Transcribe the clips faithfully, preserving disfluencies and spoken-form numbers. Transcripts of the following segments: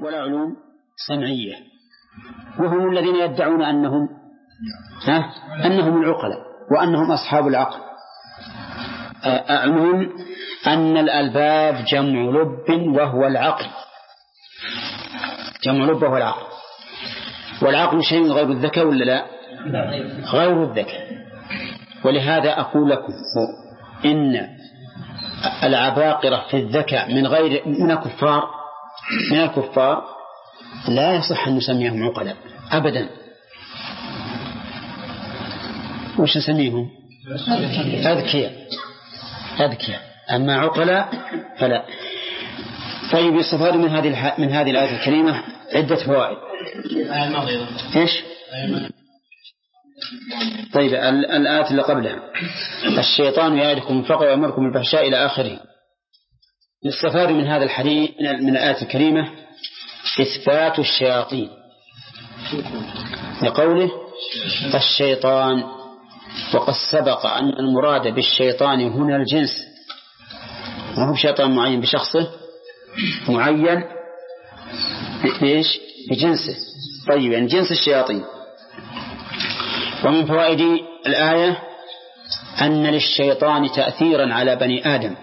ولا علوم سمعية، وهم الذين يدعون أنهم ها أنهم العقلاء وأنهم أصحاب العقل. أعلم أن الألباب جمع لب وهو العقل، جمع لب وهو العقل، والعقل شيء غير الذكاء ولا لا؟ غير الذكاء. ولهذا أقول لكم إن العباقرة في الذكاء من غير من الكفار من الكفار لا يصح أن نسميهم عقلاء أبدا. وش نسميهم؟ أذكياء أذكياء، أما عقلاء فلا. طيب، يستفاد من هذه من هذه الآية الكريمة عدة فوائد. إيش؟ طيب، الآية اللي قبلها الشيطان يعدكم الفقر ويأمركم بالفحشاء إلى آخره. يستفاد من هذا الحديث من الآية الكريمة إثبات الشياطين لقوله الشيطان، وقد سبق أن المراد بالشيطان هنا الجنس، ما هو شيطان معين بشخصه، معين بإيش؟ بجنسه. طيب، يعني جنس الشياطين. ومن فوائد الآية أن للشيطان تأثيرا على بني آدم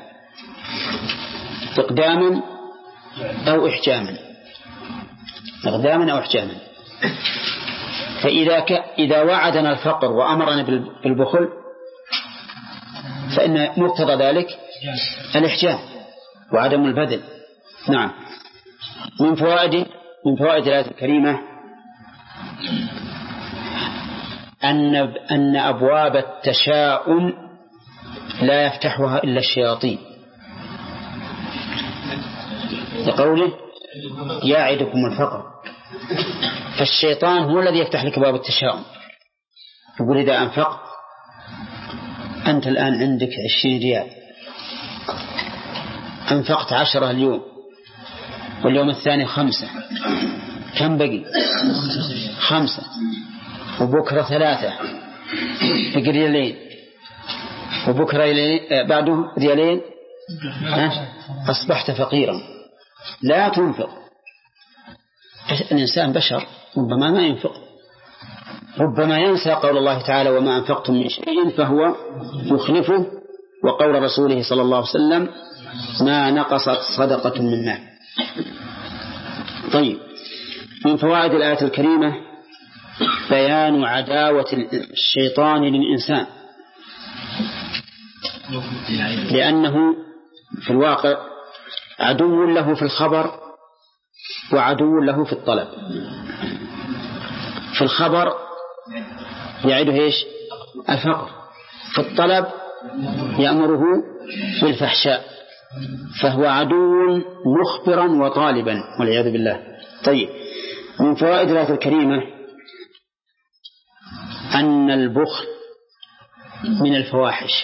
إقداما أو إحجاما، إقداما أو إحجاما. فإذا ك... إذا وعدنا الفقر وأمرنا بالبخل فإن مقتضى ذلك الإحجام وعدم البذل. نعم. من فوائد من فوائد الآية الكريمة أن أن أبواب التشاؤم لا يفتحها إلا الشياطين، لقوله يعدكم الفقر. فالشيطان هو الذي يفتح لك باب التشاؤم. يقول إذا أنفقت أنت الآن عندك عشرين ريال، أنفقت عشرة اليوم واليوم الثاني خمسة، كم بقي؟ خمسة، وبكرة ثلاثة، بقي ريالين، وبكرة ريالين، بعده ريالين، أصبحت فقيرا. لا تنفق. الإنسان بشر، ربما ما ينفق، ربما ينسى قول الله تعالى وما أنفقتم من شيء فهو يخلفه، وقول رسوله صلى الله عليه وسلم ما نقصت صدقة من مال. طيب، من فوائد الآية الكريمة بيان عداوة الشيطان للإنسان، لأنه في الواقع عدو له في الخبر وعدو له في الطلب. في الخبر يعده إيش؟ الفقر. في الطلب يأمره بالفحشاء، فهو عدو مخبرا وطالبا والعياذ بالله. طيب، من فوائد الآية الكريمة أن البخل من الفواحش.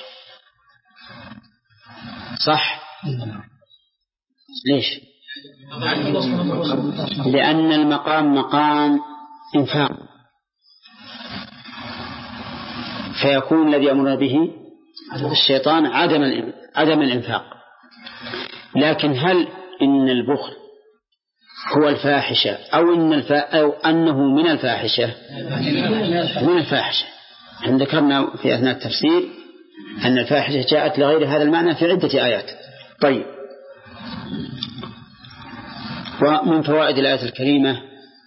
صح؟ ليش؟ لأن المقام مقام إنفاق، فيكون الذي أمر به الشيطان عدم عدم الإنفاق. لكن هل إن البخل هو الفاحشة أو إن الفا أو أنه من الفاحشة؟ من الفاحشة. احنا ذكرنا في أثناء التفسير أن الفاحشة جاءت لغير هذا المعنى في عدة آيات. طيب، ومن فوائد الآية الكريمة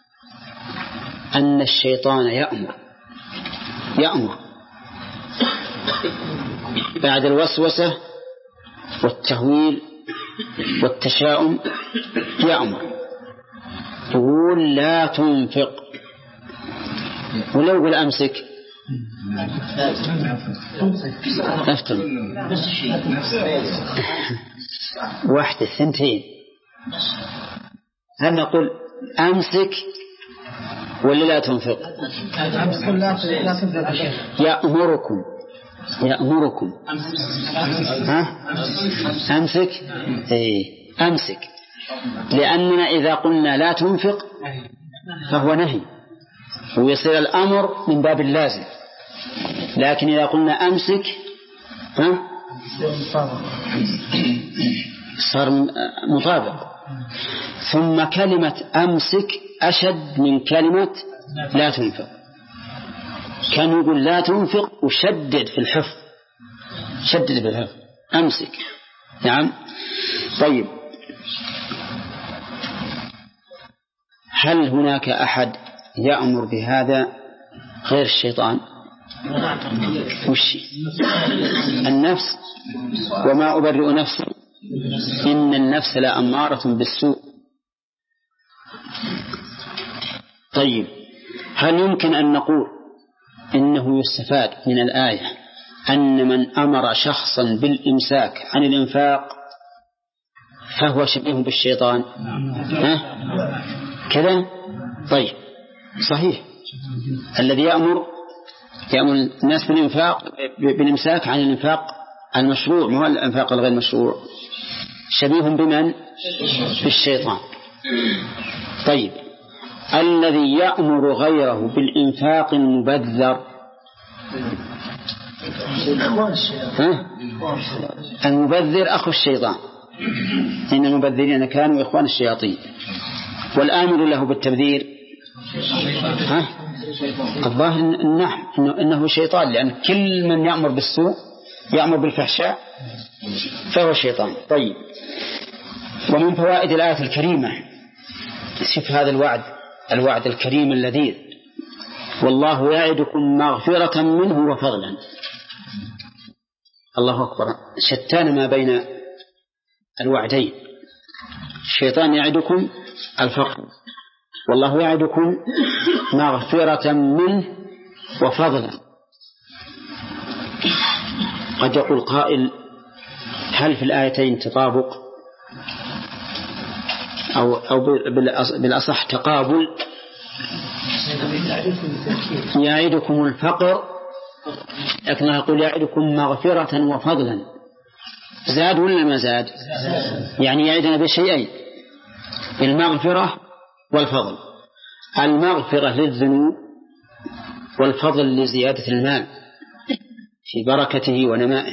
أن الشيطان يأمر يأمر بعد الوسوسة والتهويل والتشاؤم، يأمر يقول لا تنفق، ولو يقول أمسك أفتر واحدة ثنتين. هل نقول أمسك ولا لا تنفق؟ يأمركم يأمركم ها؟ أمسك إيه أمسك، لأننا إذا قلنا لا تنفق فهو نهي ويصير الأمر من باب اللازم، لكن إذا قلنا أمسك ها؟ صار مطابق ثم كلمة أمسك أشد من كلمة لا تنفق. كان يقول لا تنفق وشدد في الحفظ، شدد في الحفظ أمسك. نعم. طيب، هل هناك أحد يأمر بهذا غير الشيطان؟ وش النفس؟ وما أبرئ نفسي إن النفس لأمارة بالسوء. طيب، هل يمكن أن نقول إنه يستفاد من الآية أن من أمر شخصا بالإمساك عن الإنفاق فهو شبيه بالشيطان؟ ها؟ كذا؟ طيب، صحيح. الذي يأمر يأمر الناس بالإنفاق بالإمساك عن الإنفاق المشروع مو الإنفاق الغير مشروع، شبيه بمن؟ بالشيطان. طيب، الذي يأمر غيره بالإنفاق المبذر، ها؟ المبذر أخو الشيطان، إن المبذرين كانوا إخوان الشياطين. والآمر له بالتبذير ها؟ الظاهر إنه, إنه شيطان، لأن كل من يأمر بالسوء يأمر بالفحشاء فهو شيطان. طيب، ومن فوائد الآية الكريمة شوف هذا الوعد، الوعد الكريم اللذيذ: والله يعدكم مغفرة منه وفضلا. الله أكبر، شتان ما بين الوعدين. الشيطان يعدكم الفقر، والله يعدكم مغفرة منه وفضلا. قد يقول قائل: هل في الآيتين تطابق أو, أو بالأصح تقابل؟ يعدكم الفقر، لكنه يقول يعدكم مغفرة وفضلا. زاد ولا ما زاد؟ يعني يعدنا بشيئين: المغفرة والفضل. المغفرة للذنوب، والفضل لزيادة المال في بركته ونمائه.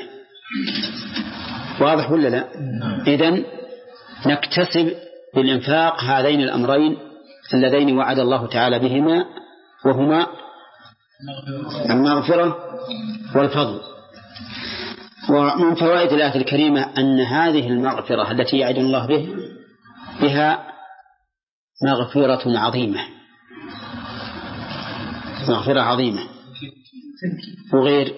واضح ولا لا؟ إذن نكتسب بالإنفاق هذين الأمرين اللذين وعد الله تعالى بهما، وهما المغفرة والفضل. ومن فوائد الآية الكريمة أن هذه المغفرة التي يعد الله به بها مغفرة عظيمة، مغفرة عظيمة. وغير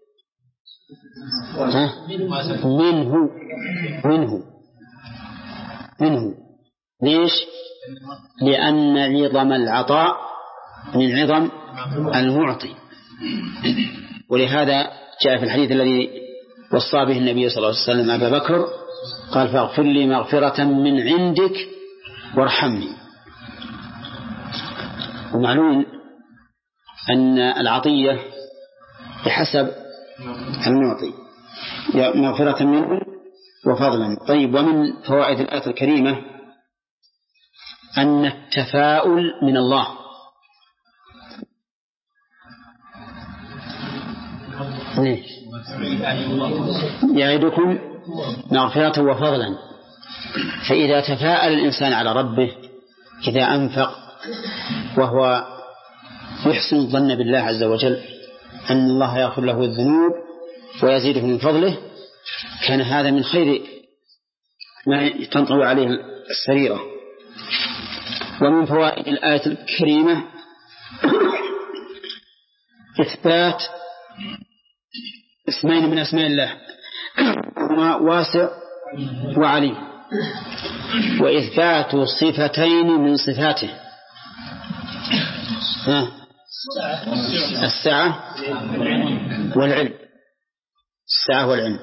منه منه منه ليش؟ لأن عظم العطاء من عظم المعطي. ولهذا جاء في الحديث الذي وصى به النبي صلى الله عليه وسلم أبا بكر، قال: فاغفر لي مغفرة من عندك وارحمني. ومعلوم أن العطية بحسب المعطي، مغفرة منه وفضلا. طيب، ومن فوائد الآية الكريمة أن التفاؤل من الله. يعدكم مغفرة وفضلا. فإذا تفاءل الإنسان على ربه إذا أنفق وهو يحسن الظن بالله عز وجل أن الله يغفر له الذنوب ويزيده من فضله، كان هذا من خير ما تنطوي عليه السريرة. ومن فوائد الآية الكريمة إثبات اسمين من أسماء الله، هما واسع وعليم، وإثبات صفتين من صفاته: ها السعة والعلم. السعة والعلم.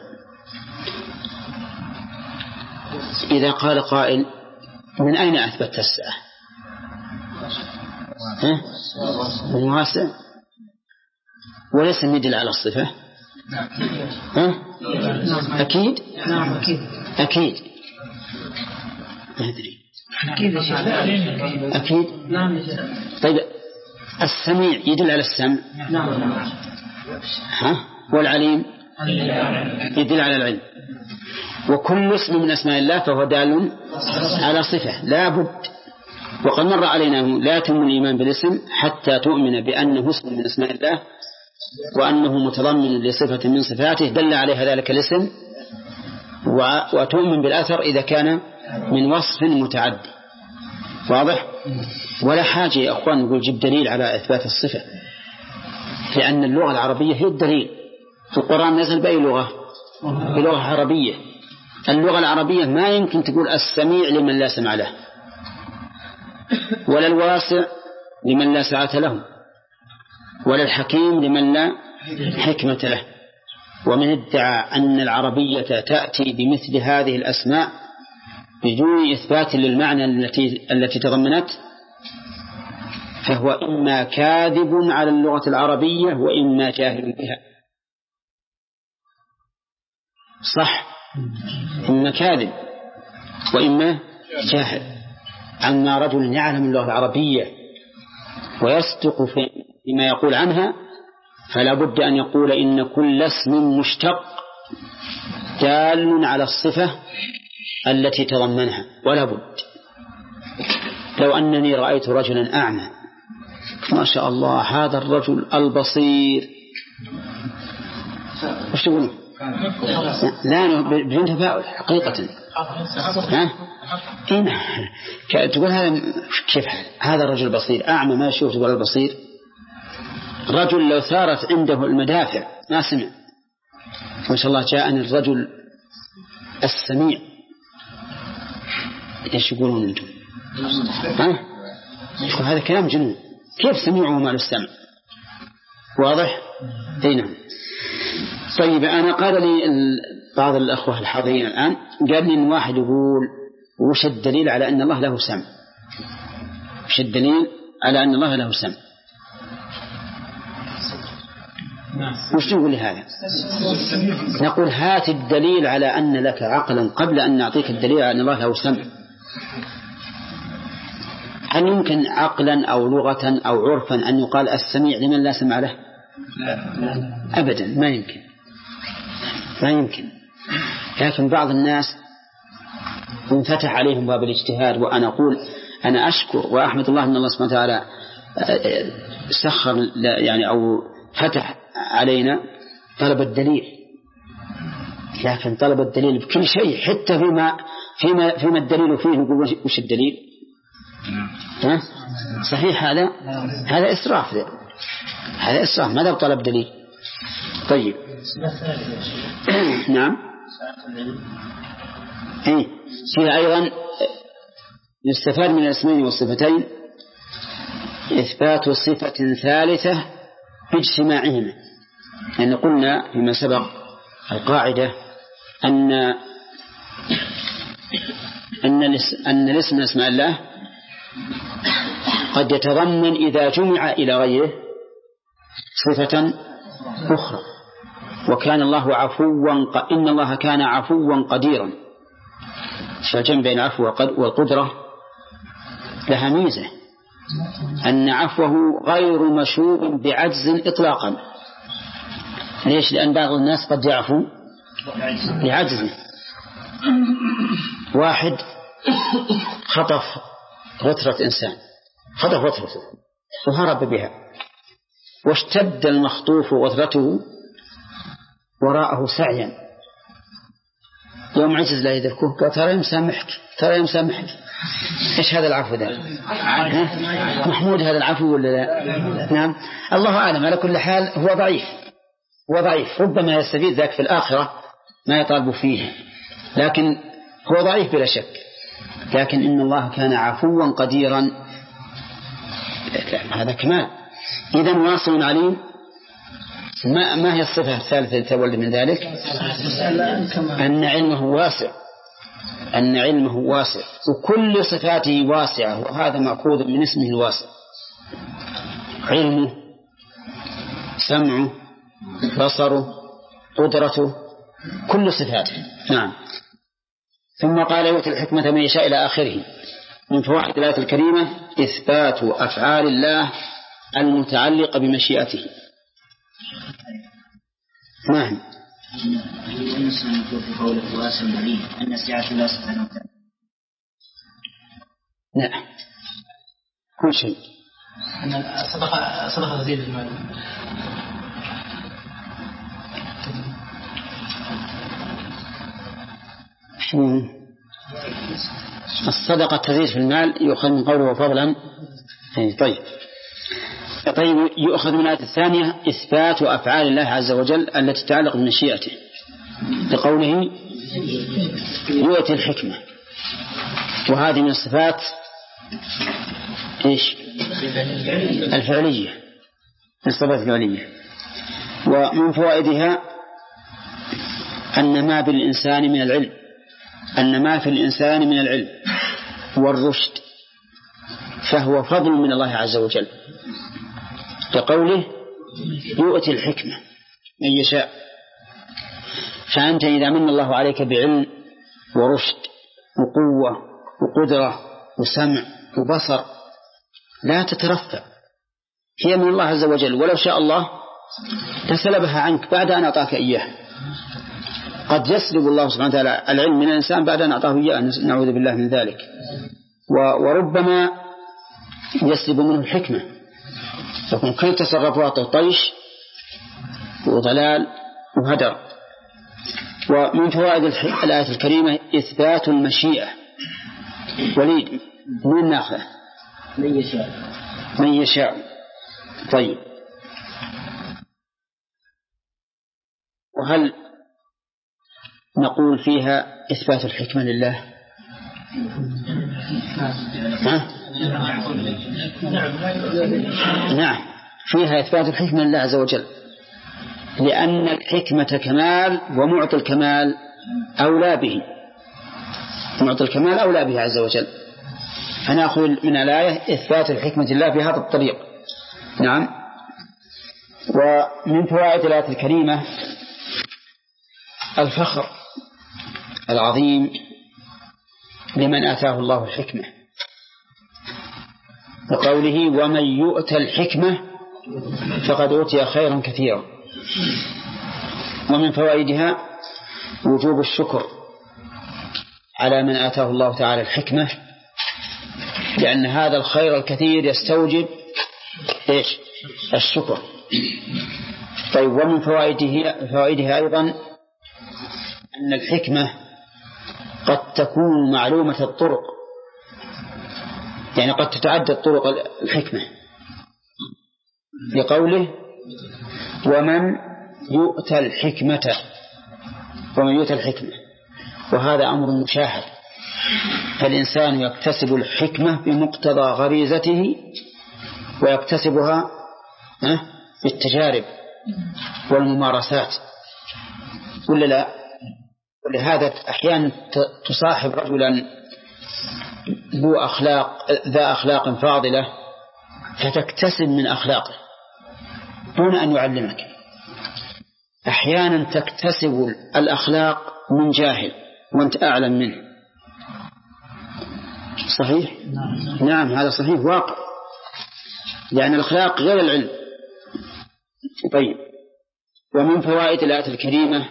إذا قال قائل: من أين أثبت السعة؟ ها؟ من واسع، وليس يدل على الصفة. ها؟ أكيد أكيد ما أدري أكيد. طيب، السميع يدل على السمع. ها؟ والعليم يدل على العلم. وكل اسم من أسماء الله فهو دال على صفة لا بد. وقد مر علينا لا يتم الإيمان بالاسم حتى تؤمن بأنه اسم من أسماء الله وأنه متضمن لصفة من صفاته دل عليها ذلك الاسم، وتؤمن بالأثر إذا كان من وصف متعدي. واضح؟ ولا حاجة يا أخوان نقول جيب دليل على إثبات الصفة، لأن اللغة العربية هي الدليل. في القرآن نزل بأي لغة؟ بلغة عربية. اللغة العربية ما يمكن تقول السميع لمن لا سمع له، ولا الواسع لمن لا سعة له، ولا الحكيم لمن لا حكمة له. ومن ادعى أن العربية تأتي بمثل هذه الأسماء بدون إثبات للمعنى التي التي تضمنت فهو إما كاذب على اللغة العربية وإما جاهل بها. صح، إما كاذب وإما جاهل. أما رجل يعلم اللغة العربية ويصدق فيما يقول عنها فلا بد أن يقول إن كل اسم مشتق دال على الصفة التي تضمنها، ولا بد. لو أنني رأيت رجلا أعمى ما شاء الله هذا الرجل البصير، وش تقولون؟ لا بدون تفاؤل حقيقة. ها؟ إيه تقول هذا كيف حال هذا الرجل بصير أعمى ما يشوف تقول البصير. رجل لو ثارت عنده المدافع ما سمع، ما شاء الله جاءني الرجل السميع. إيش يقولون أنتم؟ ها؟ يقول هذا كلام جنون، كيف سميعه ما السمع؟ واضح؟ هنا. طيب أنا قال لي بعض الأخوة الحاضرين الآن قال لي إن واحد يقول وش الدليل على أن الله له سمع؟ وش الدليل على أن الله له سمع؟ وش تقول لهذا؟ نقول هات الدليل على أن لك عقلا قبل أن نعطيك الدليل على أن الله له سمع. هل يمكن عقلا أو لغة أو عرفا أن يقال السميع لمن لا سمع له؟ أبدا ما يمكن، ما يمكن. لكن بعض الناس انفتح عليهم باب الاجتهاد، وأنا أقول أنا أشكر وأحمد الله أن الله سبحانه وتعالى سخر يعني أو فتح علينا طلب الدليل. لكن طلب الدليل بكل شيء حتى فيما فيما فيما الدليل فيه نقول وش الدليل؟ ها؟ صحيح هذا هذا إسراف، ده هذا إسراف. ماذا بطلب دليل؟ طيب نعم. إيه فيها أيضا يستفاد من الاسمين والصفتين إثبات صفة ثالثة باجتماعهما. يعني قلنا فيما سبق القاعدة أن أن أن الاسم من أسماء الله قد يتضمن إذا جمع إلى غيره صفة أخرى. وكان الله عفوا ق... إن الله كان عفوا قديرا. فالجمع بين العفو والقدرة لها ميزة أن عفوه غير مشوب بعجز إطلاقا. ليش؟ لأن بعض الناس قد يعفو بعجزه. واحد خطف غترة إنسان، خطف غترته وهرب بها، واشتد المخطوف غترته وراءه سعيا، يوم عجز لا يدركه قال ترى يمسامحك ترى يمسامحك. إيش هذا العفو ده؟ محمود هذا العفو ولا لا؟ نعم الله أعلم. على كل حال هو ضعيف، هو ضعيف، ربما يستفيد ذاك في الآخرة ما يطالب فيه، لكن هو ضعيف بلا شك. لكن إن الله كان عفوا قديرا هذا كمال. إذن واسع عليم. ما, ما هي الصفة الثالثة التي تولد من ذلك؟ أن علمه واسع، أن علمه واسع وكل صفاته واسعة، وهذا مأخوذ من اسمه الواسع. علمه، سمعه، بصره، قدرته، كل صفاته. نعم. ثم قال يؤتي الحكمة من يشاء إلى آخره. من فوائد الآية الكريمة إثبات أفعال الله المتعلقة بمشيئته. نعم النص المذكور في قوله واسع عليم أن السعة الله سبحانه وتعالى. نعم كل شيء. أن الصدقة صدقة تزيد المال. الصدقة تزيد في المال يؤخذ من قوله فضلا. طيب طيب يؤخذ من الآية الثانية إثبات أفعال الله عز وجل التي تتعلق بمشيئته بقوله يؤتي الحكمة، وهذه من الصفات إيش الفعلية، من الصفات الفعلية. ومن فوائدها أن ما بالإنسان من العلم أن ما في الإنسان من العلم والرشد فهو فضل من الله عز وجل، كقوله يؤتي الحكمة من يشاء. فأنت إذا من الله عليك بعلم ورشد وقوة وقدرة وسمع وبصر لا تترفع، هي من الله عز وجل، ولو شاء الله تسلبها عنك بعد أن أعطاك إياه. قد يسلب الله سبحانه وتعالى العلم من الإنسان بعد أن أعطاه إياه، نعوذ بالله من ذلك. وربما يسلب منه الحكمة، يكون كل تصرفاته طيش وضلال وهدر. ومن فوائد الآية الكريمة إثبات المشيئة. وليد من ناخذه؟ من يشاء. من يشاء. طيب وهل نقول فيها إثبات الحكمة لله؟ ها؟ نعم فيها إثبات الحكمة لله عز وجل، لأن الحكمة كمال ومعطي الكمال أولى به، معطي الكمال أولى به عز وجل. فنأخذ من الآية إثبات الحكمة لله بهذا الطريق. نعم. ومن فوائد الآية الكريمة الفخر العظيم لمن آتاه الله الحكمة، بقوله ومن يؤت الحكمة فقد أوتي خيرا كثيرا. ومن فوائدها وجوب الشكر على من آتاه الله تعالى الحكمة، لأن هذا الخير الكثير يستوجب إيش؟ الشكر. طيب ومن فوائدها, فوائدها أيضا أن الحكمة قد تكون معلومة الطرق، يعني قد تتعدد طرق الحكمة، لقوله ومن يؤتى الحكمة ومن يؤتى الحكمة، وهذا أمر مشاهد، فالإنسان يكتسب الحكمة بمقتضى غريزته ويكتسبها بالتجارب والممارسات ولا لا؟ ولهذا أحيانا تصاحب رجلا ذو أخلاق ذا أخلاق فاضلة فتكتسب من أخلاقه دون أن يعلمك. أحيانا تكتسب الأخلاق من جاهل وأنت أعلم منه. صحيح؟ نعم, نعم هذا صحيح واقع، لأن الأخلاق غير العلم. طيب ومن فوائد الآية الكريمة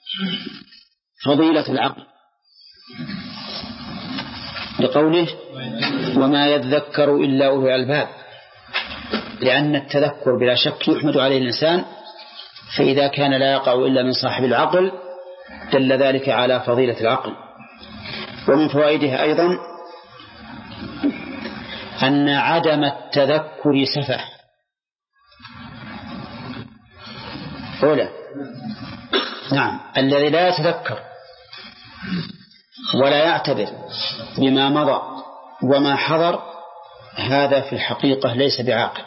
فضيلة العقل، لقوله وما يذكر إلا أولو الألباب، لأن التذكر بلا شك يحمد عليه الإنسان، فإذا كان لا يقع إلا من صاحب العقل دل ذلك على فضيلة العقل. ومن فوائدها أيضا أن عدم التذكر سفه. أولا نعم الذي لا يتذكر ولا يعتبر بما مضى وما حضر هذا في الحقيقة ليس بعاقل.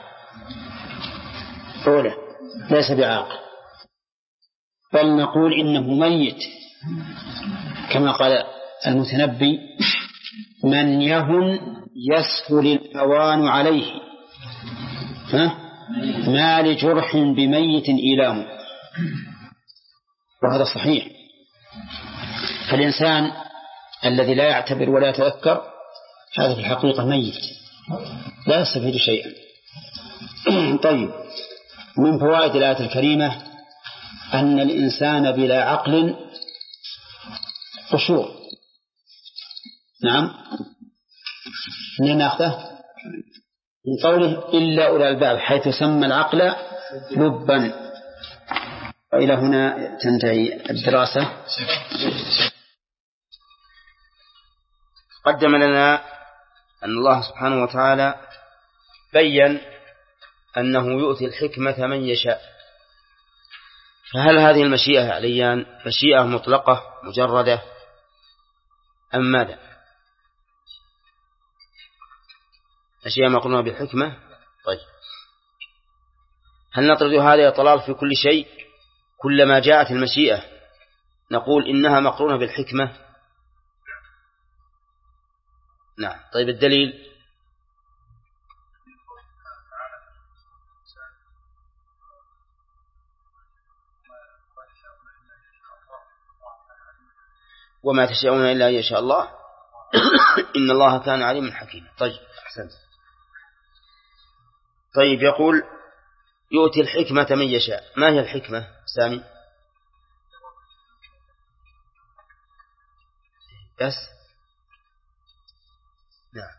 أولا ليس بعاقل، بل نقول إنه ميت، كما قال المتنبي من يهن يسهل الهوان عليه ما لجرح بميت إيلام. وهذا صحيح. فالإنسان الذي لا يعتبر ولا يتذكر هذا في الحقيقة ميت لا يستفيد شيئا. طيب من فوائد الآية الكريمة أن الإنسان بلا عقل قشور. نعم، من نأخذه من قوله إلا أولى الألباب، حيث سمى العقل لبا. وإلى هنا تنتهي الدراسة. قدم لنا أن الله سبحانه وتعالى بيّن أنه يؤتي الحكمة من يشاء. فهل هذه المشيئة عليان مشيئة مطلقة مجردة أم ماذا؟ مشيئة مقرونة بالحكمة. طيب، هل نطرد هذا الضلال في كل شيء؟ كلما جاءت المشيئة نقول إنها مقرونة بالحكمة؟ نعم. طيب، الدليل؟ وما تشاءون إلا أن يشاء الله إن الله كان عليما حكيما. طيب، أحسنت. طيب، يقول يؤتي الحكمة من يشاء. ما هي الحكمة سامي؟ بس نعم،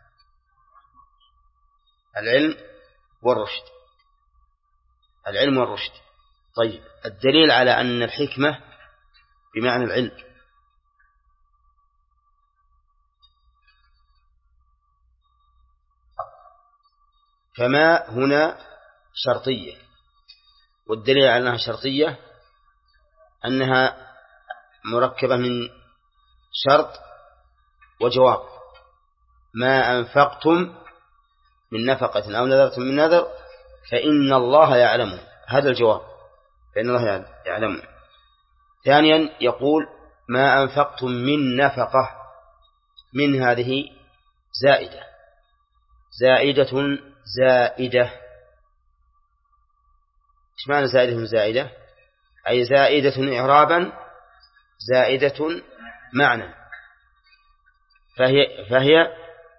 العلم والرشد. العلم والرشد. طيب، الدليل على أن الحكمة بمعنى العلم. فما هنا شرطية، والدليل على أنها شرطية أنها مركبة من شرط وجواب. ما أنفقتم من نفقة أو نذرتم من نذر فإن الله يعلم. هذا الجواب، فإن الله يعلم. ثانيا يقول ما أنفقتم من نفقة، من هذه زائدة، زائدة زائدة. إيش معنى زائدة زائدة؟ أي زائدة إعرابا زائدة معنى. فهي, فهي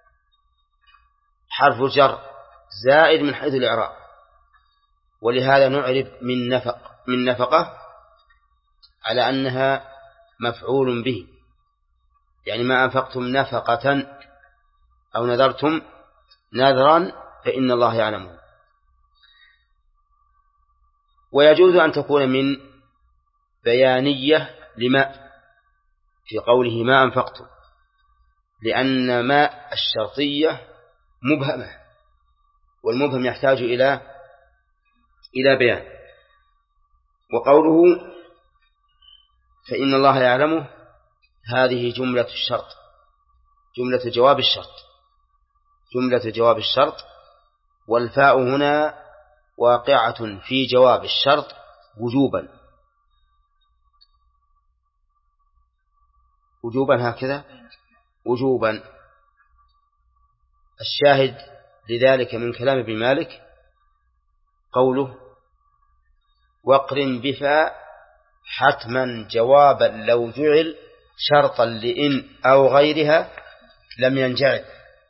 حرف جر زائد من حيث الإعراب، ولهذا نعرب من نفق من نفقة على أنها مفعول به، يعني ما أنفقتم نفقة أو نذرتم نذرا فإن الله يعلمه. ويجوز أن تكون من بيانية لما في قوله ما أنفقتم، لأن ما الشرطية مبهمة، والمبهم يحتاج إلى إلى بيان. وقوله فإن الله يعلمه هذه جملة الشرط، جملة جواب الشرط، جملة جواب الشرط. والفاء هنا واقعة في جواب الشرط وجوبا، وجوبا هكذا وجوبا. الشاهد لذلك من كلام ابن مالك قوله واقرن بفاء حتما جوابا لو جعل شرطا لإن أو غيرها لم ينجعل.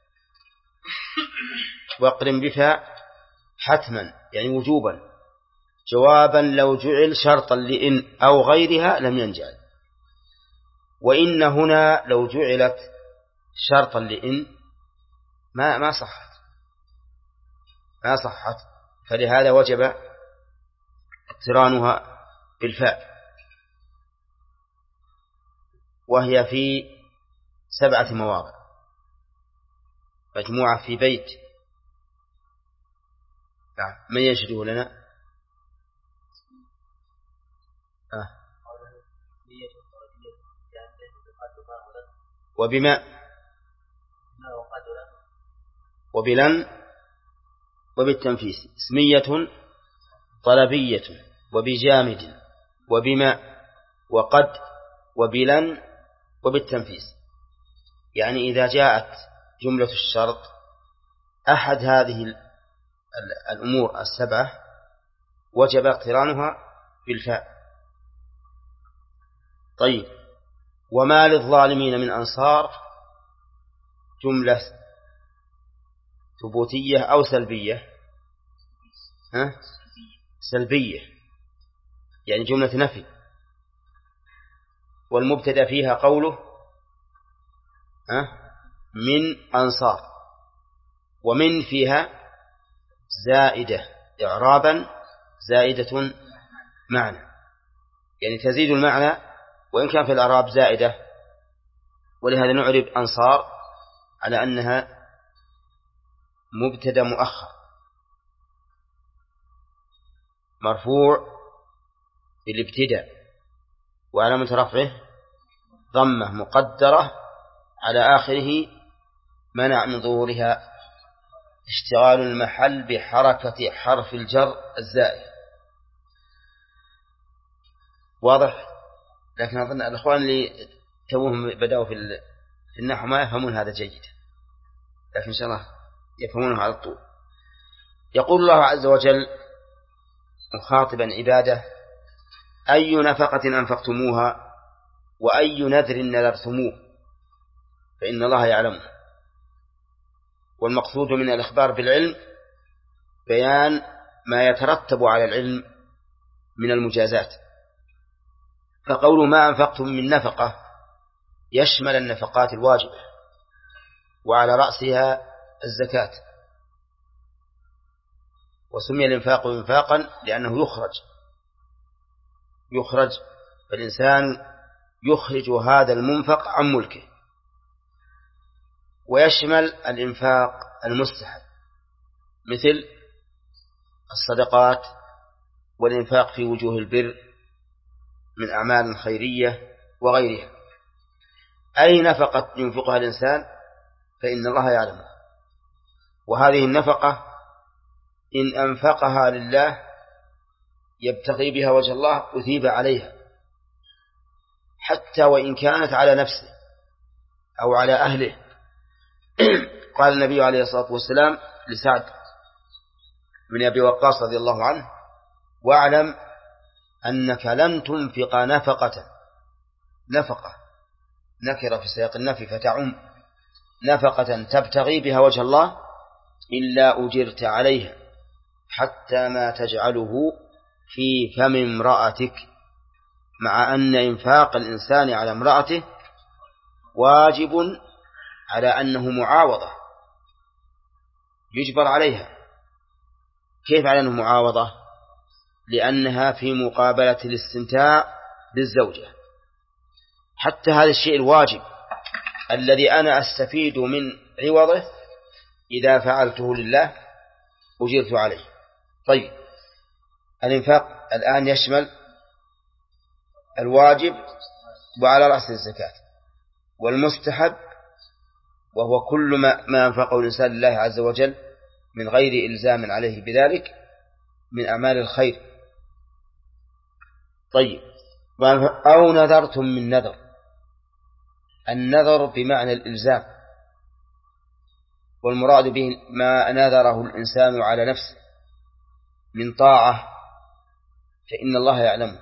واقرن بفاء حتما يعني وجوبا جوابا لو جعل شرطا لإن أو غيرها لم ينجعل. وإن هنا لو جعلت شرطا لإن ما ما صحت ما صحت فلهذا وجب اقترانها بالفاء، وهي في سبعة مواضع مجموعة في بيت. نعم، من ينشده لنا؟ آه. وبما وبلن وبالتنفيس اسمية طلبية وبجامد وبما وقد وبلن وبالتنفيس. يعني إذا جاءت جملة الشرط أحد هذه الأمور السبعة وجب اقترانها بالفاء. طيب، وما للظالمين من أنصار جملة ثبوتية أو سلبية؟ ها؟ سلبية. يعني جملة نفي، والمبتدأ فيها قوله من أنصار، ومن فيها زائدة إعرابا زائدة معنى، يعني تزيد المعنى وإن كان في الإعراب زائدة. ولهذا نعرب أنصار على أنها مبتدأ مؤخر مرفوع بالابتداء وعلامة رفعه ضمة مقدرة على آخره منع من ظهورها اشتغال المحل بحركة حرف الجر الزائد. واضح؟ لكن أظن الأخوان اللي توهم بدأوا في النحو ما يفهمون هذا جيد، لكن إن شاء الله يفهمونه على الطول. يقول الله عز وجل مخاطبا عباده: أي نفقة أنفقتموها وأي نذر نذرتموه فإن الله يعلمه. والمقصود من الإخبار بالعلم بيان ما يترتب على العلم من المجازات. فقول ما أنفقتم من نفقة يشمل النفقات الواجبة وعلى رأسها الزكاة. وسمي الإنفاق إنفاقا لأنه يخرج يخرج فالإنسان يخرج هذا المنفق عن ملكه. ويشمل الإنفاق المستحب مثل الصدقات والإنفاق في وجوه البر من أعمال خيرية وغيرها. أي نفقة ينفقها الإنسان فإن الله يعلمها. وهذه النفقة إن أنفقها لله يبتغي بها وجه الله أثيب عليها، حتى وإن كانت على نفسه أو على أهله. قال النبي عليه الصلاة والسلام لسعد بن أبي وقاص رضي الله عنه: واعلم أنك لن تنفق نفقة نفقة نكر في سياق النفي فتعم نفقة تبتغي بها وجه الله إلا أجرت عليها حتى ما تجعله في فم امرأتك، مع أن إنفاق الإنسان على امرأته واجب على أنه معاوضة يجبر عليها. كيف على أنه معاوضة؟ لأنها في مقابلة الاستمتاع بالزوجة. حتى هذا الشيء الواجب الذي أنا أستفيد من عوضه إذا فعلته لله أجرت عليه. طيب، الإنفاق الآن يشمل الواجب وعلى رأس الزكاة، والمستحب وهو كل ما, ما أنفقه الإنسان لله عز وجل من غير إلزام عليه بذلك من أعمال الخير. طيب، أو نذرتم من نذر. النذر بمعنى الإلزام، والمراد به ما نذره الإنسان على نفسه من طاعة فإن الله يعلمه.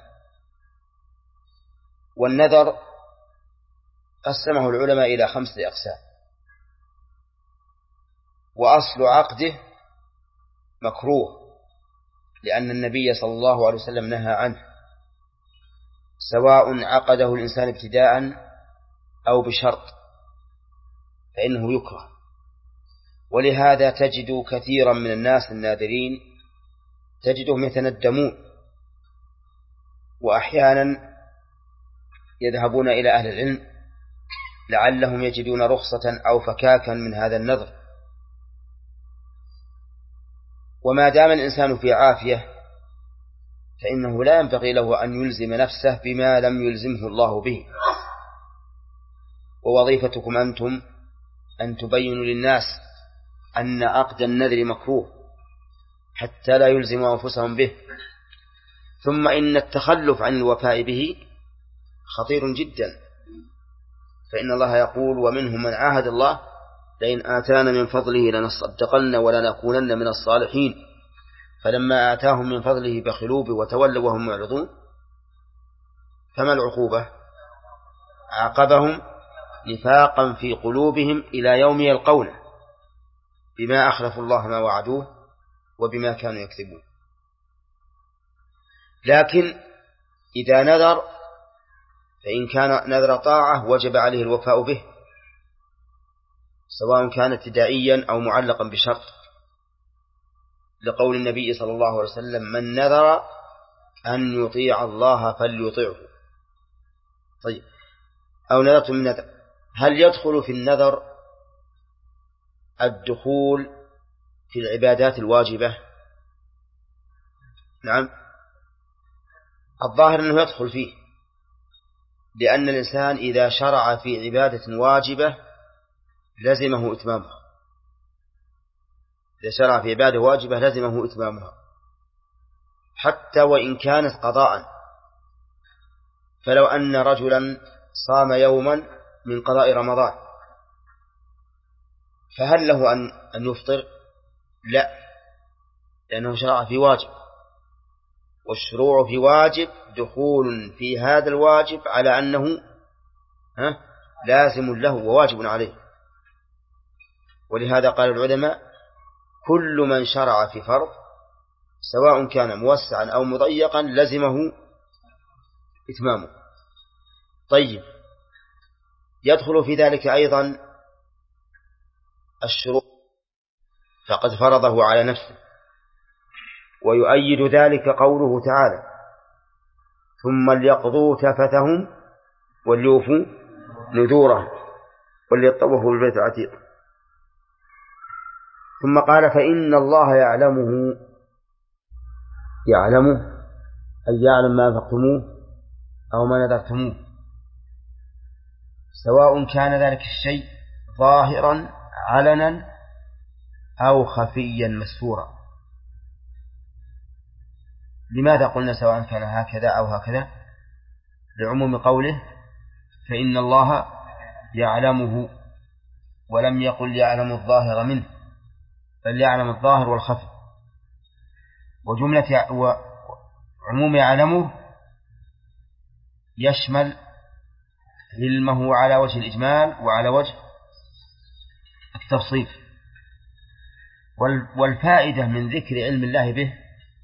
والنذر قسمه العلماء إلى خمسة أقسام. وأصل عقده مكروه لأن النبي صلى الله عليه وسلم نهى عنه، سواء عقده الإنسان ابتداء أو بشرط فإنه يكره. ولهذا تجد كثيرا من الناس الناذرين تجدهم يتندمون، وأحيانا يذهبون إلى أهل العلم لعلهم يجدون رخصة أو فكاكا من هذا النذر. وما دام الإنسان في عافية فإنه لا ينبغي له أن يلزم نفسه بما لم يلزمه الله به. ووظيفتكم أنتم أن تبينوا للناس أن عقد النذر مكروه حتى لا يلزموا أنفسهم به. ثم إن التخلف عن الوفاء به خطير جدا، فإن الله يقول: ومنهم من عاهد الله لئن آتانا من فضله لنصدقن ولنكونن من الصالحين، فلما آتاهم من فضله بخلوا به وتولوا وهم معرضون. فما العقوبة؟ عاقبهم نفاقا في قلوبهم إلى يوم يلقونه بما أخلفوا الله ما وعدوه وبما كانوا يكذبون. لكن إذا نذر فإن كان نذر طاعة وجب عليه الوفاء به، سواء كان ابتدائيا أو معلقا بشرط، لقول النبي صلى الله عليه وسلم: من نذر أن يطيع الله فليطيعه. طيب، أو نذرت من نذر، هل يدخل في النذر الدخول في العبادات الواجبة؟ نعم، الظاهر أنه يدخل فيه، لأن الإنسان إذا شرع في عبادة واجبة لزمه إتمامها. إذا شرع في عبادة واجبة لزمه إتمامها حتى وإن كانت قضاء. فلو أن رجلا صام يوما من قضاء رمضان فهل له أن أن يفطر؟ لا، لأنه شرع في واجب، والشروع في واجب دخول في هذا الواجب على أنه لازم له وواجب عليه. ولهذا قال العلماء: كل من شرع في فرض سواء كان موسعا أو مضيقا لزمه إتمامه. طيب، يدخل في ذلك أيضا الشروع، فقد فرضه على نفسه، ويؤيد ذلك قوله تعالى: ثم ليقضوا تفثهم وليوفوا نذورهم وليطوفوا بالبيت العتيق. ثم قال: فإن الله يعلمه، يعلمه أي يعلم ما أنفقتموه أو ما نذرتموه، سواء كان ذلك الشيء ظاهرا علنا أو خفيا مستورا. لماذا قلنا سواء كان هكذا أو هكذا؟ لعموم قوله: فإن الله يعلمه، ولم يقل يعلم الظاهر منه، بل يعلم الظاهر والخفي. وجملة وعموم يعلمه يشمل علمه على وجه الإجمال وعلى وجه التفصيل. والفائدة من ذكر علم الله به،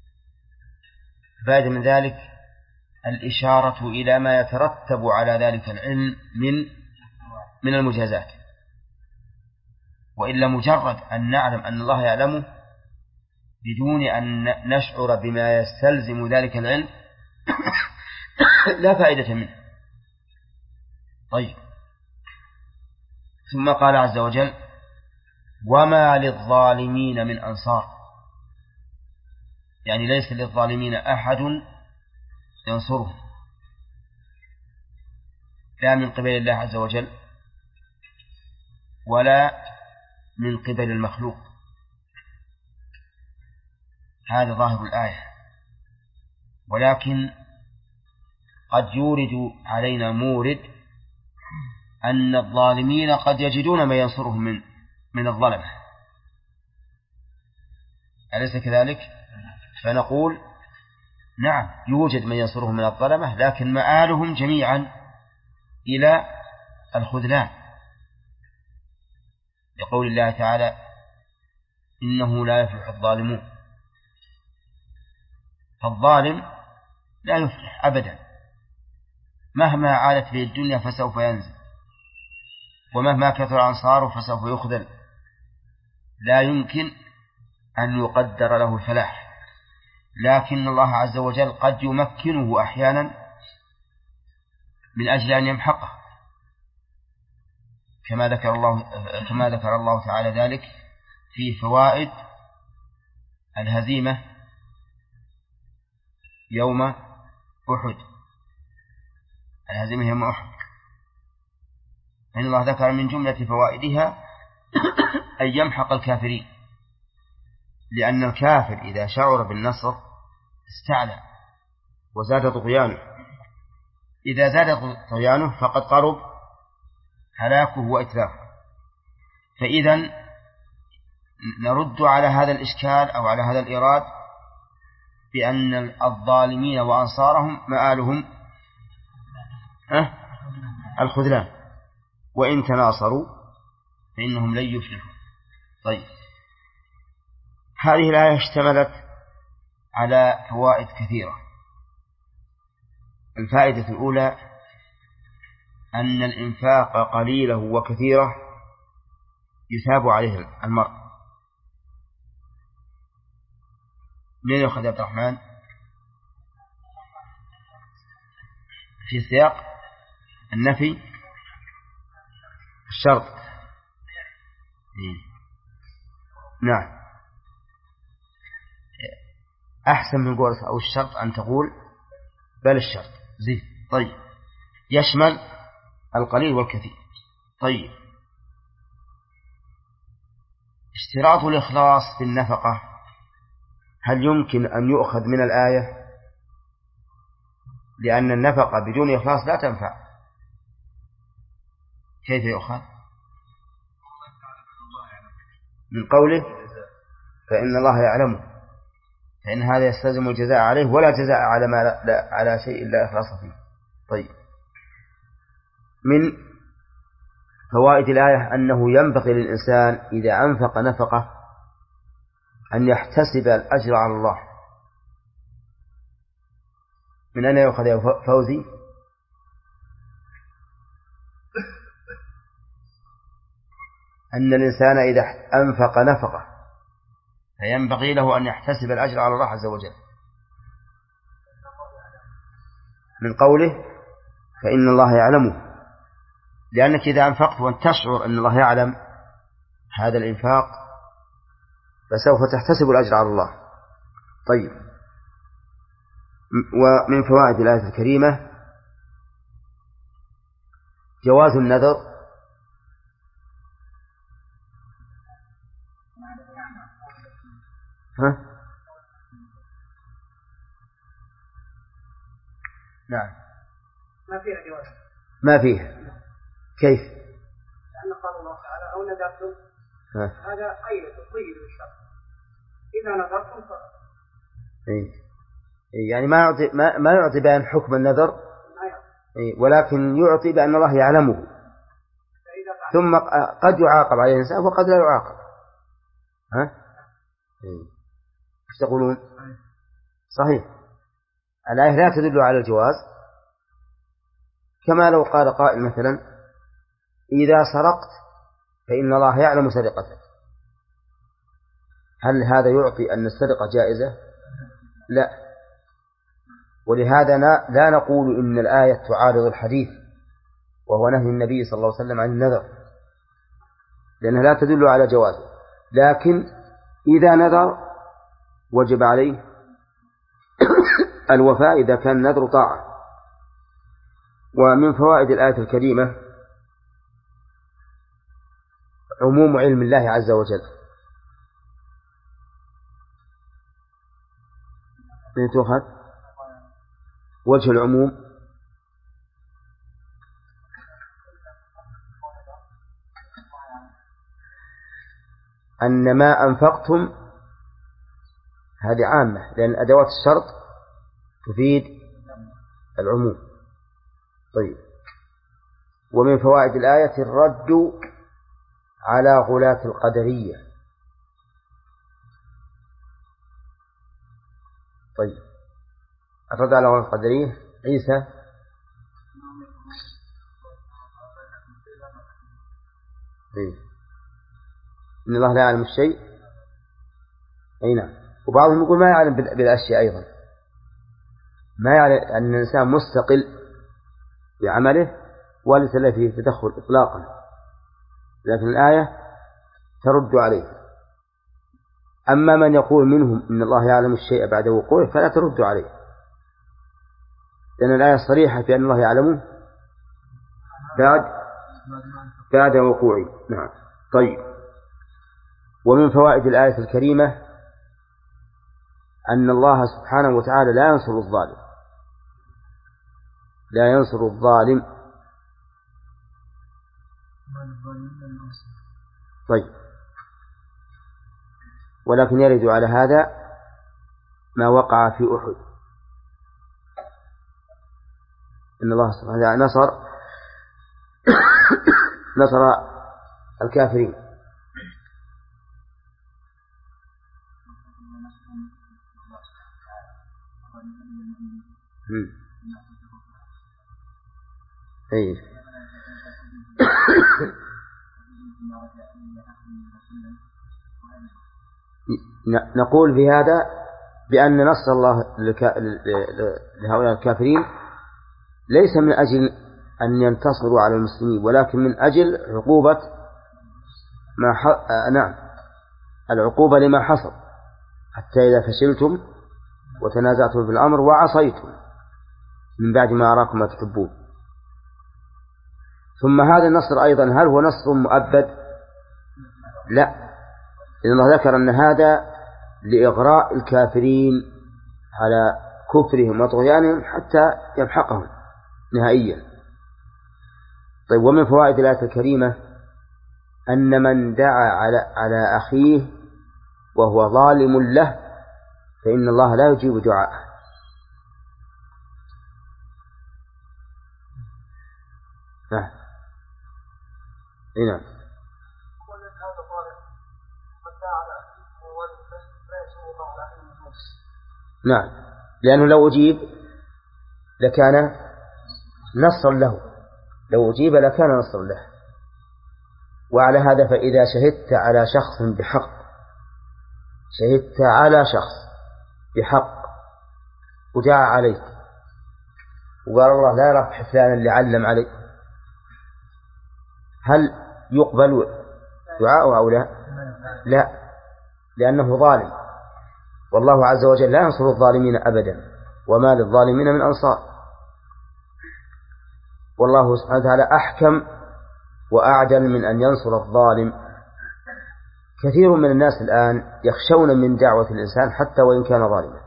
فائدة من ذلك الإشارة إلى ما يترتب على ذلك العلم من من المجازات. وإلا مجرد أن نعلم أن الله يعلمه بدون أن نشعر بما يستلزم ذلك العلم لا فائدة منه. طيب، ثم قال عز وجل: وما للظالمين من أنصار، يعني ليس للظالمين أحد ينصره، لا من قبل الله عز وجل ولا من قبل المخلوق. هذا ظاهر الآية. ولكن قد يورد علينا مورد أن الظالمين قد يجدون ما ينصرهم من من الظلمة، أليس كذلك؟ فنقول: نعم، يوجد من ينصرهم من الظلمة، لكن مآلهم جميعا إلى الخذلان، لقول الله تعالى: إنه لا يفلح الظالمون. فالظالم لا يفلح أبدا، مهما عالت به الدنيا فسوف ينزل، ومهما كثر أنصاره فسوف يخذل، لا يمكن أن يقدر له الفلاح. لكن الله عز وجل قد يمكنه أحيانا من أجل أن يمحقه، كما ذكر الله كما ذكر الله تعالى ذلك في فوائد الهزيمة يوم أحد. الهزيمة يوم أحد إن الله ذكر من جملة فوائدها أن يمحق الكافرين، لأن الكافر إذا شعر بالنصر استعلى وزاد طغيانه، إذا زاد طغيانه فقد قرب هلاكه وإتلافه. فإذا نرد على هذا الإشكال أو على هذا الإيراد بأن الظالمين وأنصارهم مآلهم أه؟ الخذلان، وإن تناصروا فإنهم لن يفلحوا. طيب، هذه الآية اشتملت على فوائد كثيرة. الفائدة الأولى أن الإنفاق قليله وكثيره يثاب عليه المرء. من يأخذ عبد الرحمن في سياق النفي الشرط؟ نعم، أحسن من قول أو الشرط أن تقول بل الشرط زين. طيب، يشمل القليل والكثير. طيب، اشتراط الإخلاص في النفقة هل يمكن أن يؤخذ من الآية؟ لأن النفقة بدون إخلاص لا تنفع. كيف يؤخذ؟ من قوله فإن الله يعلمه، فإن هذا يستلزم الجزاء عليه ولا جزاء على ما لا لا على شيء لا إخلاص فيه. طيب، من فوائد الآية أنه ينبغي للإنسان إذا أنفق نفقة أن يحتسب الأجر على الله. من أين يأخذ يا فوزي؟ أن الإنسان إذا أنفق نفقة فينبغي له أن يحتسب الأجر على الله عز وجل، من قوله فإن الله يعلمه، لأنك إذا أنفقت وأن تشعر أن الله يعلم هذا الإنفاق فسوف تحتسب الأجر على الله. طيب، ومن فوائد الآية الكريمة جواز النذر ها؟ نعم، ما فيها جواز. ما فيها. كيف؟ لأن قال الله تعالى أو نذرتم، هذا قيد قيد بالشرط، إذا نذرتم فرق. يعني ما يعطي ما, ما يعطي بأن حكم النذر، ولكن يعطي بأن الله يعلمه، ثم قد يعاقب عليه الإنسان وقد لا يعاقب. ها؟ ايش تقولون؟ صحيح، الآية لا تدل على الجواز، كما لو قال قائل مثلا إذا سرقت فإن الله يعلم سرقتك، هل هذا يعطي أن السرقة جائزة؟ لا. ولهذا لا نقول إن الآية تعارض الحديث وهو نهي النبي صلى الله عليه وسلم عن النذر، لأنها لا تدل على جوازه، لكن إذا نذر وجب عليه الوفاء إذا كان النذر طاعة. ومن فوائد الآية الكريمة عموم علم الله عز وجل. تؤخذ وجه العموم أن ما أنفقتم هذه عامة، لأن أدوات الشرط تفيد العموم. طيب، ومن فوائد الآية الرد على غلاة القدرية. طيب، الرد على غلاة القدرية عيسى طيب. إن الله لا يعلم الشيء، أي نعم. وبعضهم يقول ما يعلم بالأشياء أيضا، ما يعلم أن الإنسان مستقل بعمله وليس له فيه تدخل إطلاقا، لكن الآية ترد عليه. أما من يقول منهم إن الله يعلم الشيء بعد وقوعه فلا ترد عليه، لأن الآية صريحة في أن الله يعلمه بعد بعد وقوعه. نعم. طيب، ومن فوائد الآية الكريمة أن الله سبحانه وتعالى لا ينصر الظالم، لا ينصر الظالم. طيب، ولكن يرد على هذا ما وقع في أحد، إن الله سبحانه وتعالى نصر نصر الكافرين. أي. نقول في هذا بأن نصر الله لهؤلاء الكافرين ليس من أجل أن ينتصروا على المسلمين، ولكن من أجل عقوبة ما ح... آه نعم العقوبة لما حصل، حتى إذا فشلتم وتنازعتم في الأمر وعصيتم من بعد ما أراكم ما تحبون. ثم هذا النصر أيضا هل هو نصر مؤبد؟ لا، لأن الله ذكر أن هذا لإغراء الكافرين على كفرهم وطغيانهم حتى يمحقهم نهائيا. طيب، ومن فوائد الآية الكريمة أن من دعا على على أخيه وهو ظالم له فإن الله لا يجيب دعاءه. نعم. نعم. نعم، لأنه لو أجيب لكان نصرا له، لو أجيب لكان نصرا له. وعلى هذا فإذا شهدت على شخص بحق، شهدت على شخص بحق ودعا عليك وقال الله لا يربح فلانا اللي علم عليك، هل يقبل دعاءه أو لا؟ لا، لأنه ظالم، والله عز وجل لا ينصر الظالمين أبدا، وما للظالمين من أنصار. والله سبحانه وتعالى أحكم وأعدل من أن ينصر الظالم. كثير من الناس الآن يخشون من دعوة الإنسان حتى وإن كان ظالما.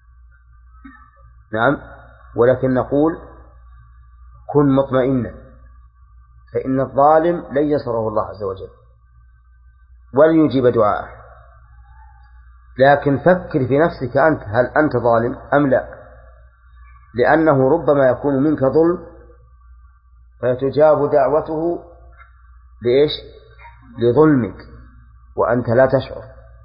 نعم، ولكن نقول كن مطمئنا، فإن الظالم لن ينصره الله عز وجل ولن يجيب دعاءه. لكن فكر في نفسك أنت، هل أنت ظالم أم لا؟ لأنه ربما يكون منك ظلم فيتجاب دعوته لإيش؟ لظلمك وأنت لا تشعر.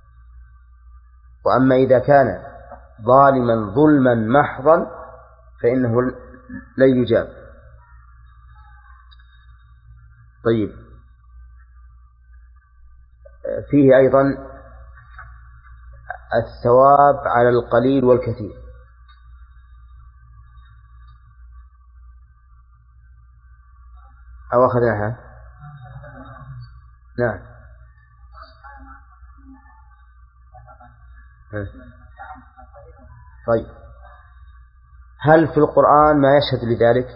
وأما إذا كان ظالما ظلما محضا فإنه لن يجاب. طيب، فيه أيضا الثواب على القليل والكثير. أو أخذناها؟ نعم. طيب، هل في القرآن ما يشهد لذلك؟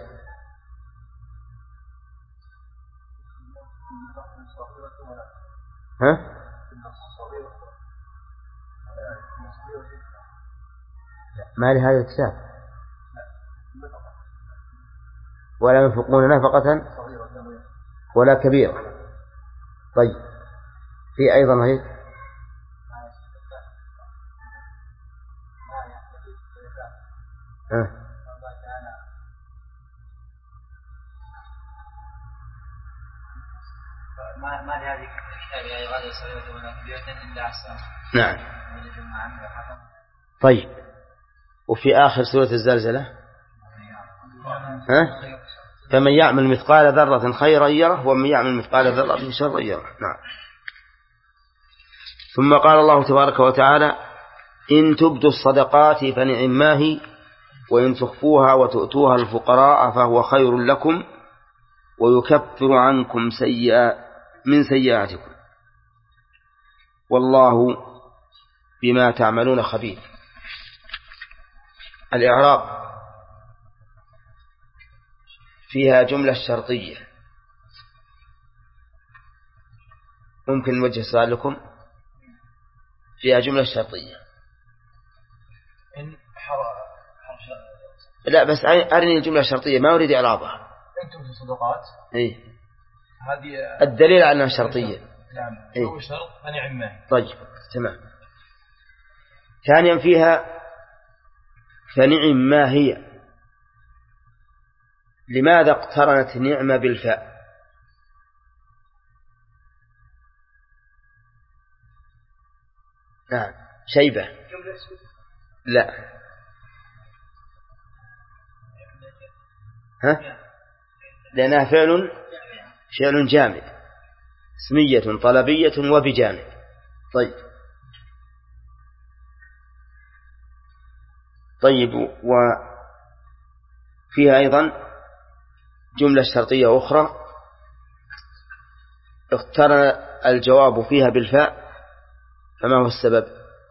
ها؟ ما لهذا الكتاب ولا ينفقون نفقة ولا كبيرة. طيب، في أيضا هيك ها؟ ما ما لهذه الكتاب لا يغادر صغيرة ولا كبيرة إلا أحصاها. نعم. طيب، وفي آخر سورة الزلزلة ها؟ فمن يعمل مثقال ذرة خيرا يره ومن يعمل مثقال ذرة شرا يره. نعم. ثم قال الله تبارك وتعالى إن تبدوا الصدقات فنعما هي وإن تخفوها وتؤتوها الفقراء فهو خير لكم ويكفر عنكم سيئات من سيئاتكم والله بما تعملون خبير. الإعراب فيها جملة شرطية. ممكن نوجه سؤال لكم؟ فيها جملة شرطية. إن حرف لا بس أرني الجملة الشرطية، ما أريد إعرابها. أنتم في صدقات. إيه. هذه الدليل على أنها شرطية. نعم. إيه. هو شرط فنعم. طيب، تمام. ثانيا فيها فنعم ما هي. لماذا اقترنت نعمة بالفاء؟ نعم. شيبة. لا. ها؟ لأنها فعل فعل جامد، اسمية طلبية وبجامد. طيب طيب وفيها أيضا جملة شرطية أخرى اقترن الجواب فيها بالفاء، فما هو السبب؟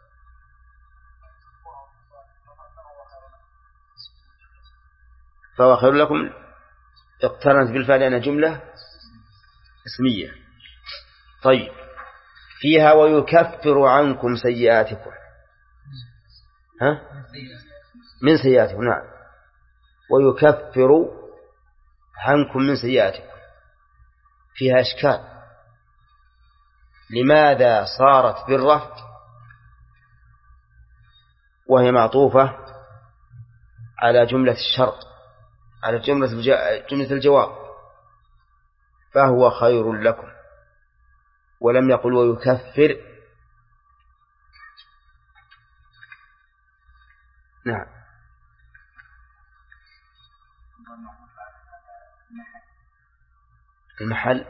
فهو خير لكم اقترنت بالفاء لأنها جملة اسمية. طيب فيها ويكفر عنكم سيئاتكم، ها؟ من سيئاتكم، نعم، ويكفر عنكم من سيئاتكم. فيها إشكال، لماذا صارت بالرفع وهي معطوفة على جملة الشرط، على جملة جملة الجواب؟ فهو خير لكم، ولم يقل ويكفر. نعم. المحل